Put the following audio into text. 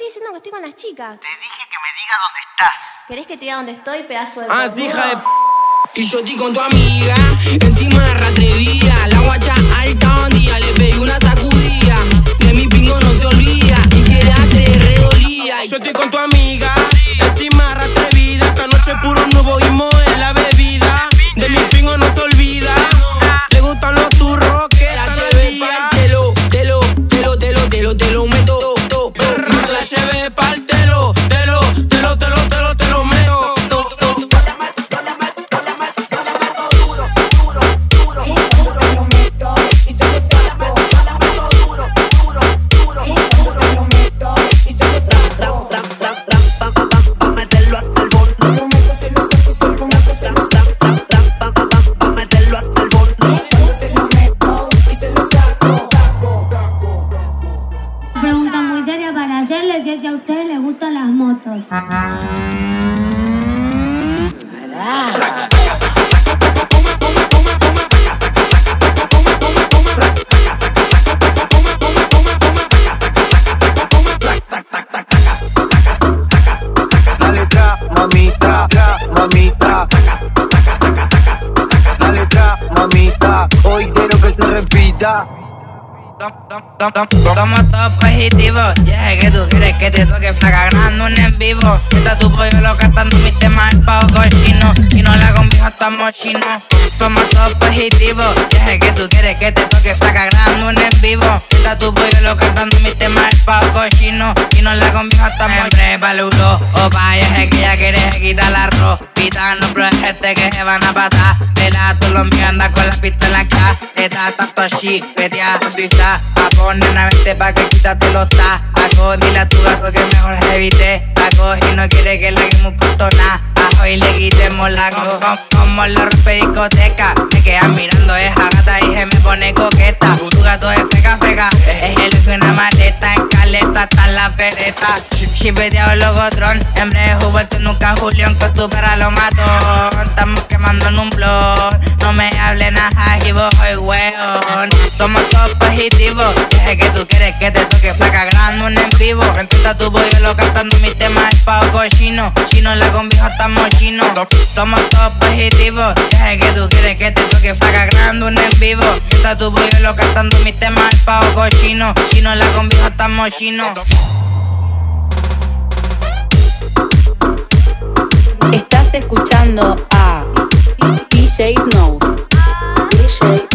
diciendo que estoy con las chicas. Te dije que me digas dónde estás. ¿Querés que te diga dónde estoy, pedazo de sí, hija de Y yo estoy con tu amiga, encima de atrevida. La guacha alta un día le pegué una sacudida. De mi pingo no se olvida y quédate redolida. Yo estoy con tu amiga, encima de atrevida. Esta noche puro nuboísmo en la bebida. De mi pingo no se olvida. Le gustan los turros que La están al llevé día. pa'l te lo meto. La llevé pa'l te lo meto. Pregunta muy seria para hacerles si a ustedes les gustan las motos. Dale tra, mamita, dale tra, mamita, hoy quiero que se repita. Somos todos positivos. Ya sé que tú quieres que te toque flaca grande un en vivo. Está tu pollo lo cantando mi tema el pavo cochino. Y no la conmigo estamos chinos. Somos todos positivos. Ya sé que tú quieres que te toque flaca grande un en vivo. Está tu pollo lo cantando mi tema el pavo cochino. Y no la conmigo estamos siempre palulo. Opa, ya sé que ya quieres quitar la ropita. No proyectes que se van a patar. Vela, tú lo mío anda con la pistola acá. Está tanto así, vete a suiza. A poner una vete pa' que quítate los tacos. Dile a tu gato que mejor se evite tacos. Y no quiere que le haguemos puto nada. Hoy le quitemos la como lo rompe discoteca. Me quedan mirando esa gata y se me pone coqueta. Tu gato es freca. Es el que una maleta en caleta hasta la pereta. Chipeteado el logotrón. En breve vuelto nunca Julián. Con tu perra lo mato. Estamos quemando en un blog. No me hables nada y vos soy weón. Somos todos positivos. Ya sé que tú quieres que te toque flaca grande un en vivo. Entonces tu pollo lo cantando mi tema el pavo cochino. Chino la convijo estamos chinos. Somos todos positivos. Ya sé que tú quieres que te toque flaca grande un en vivo. Entonces tu pollo lo cantando mi tema el pavo cochino. Chino la convijo estamos chinos. Estás escuchando a DJ Snow. DJ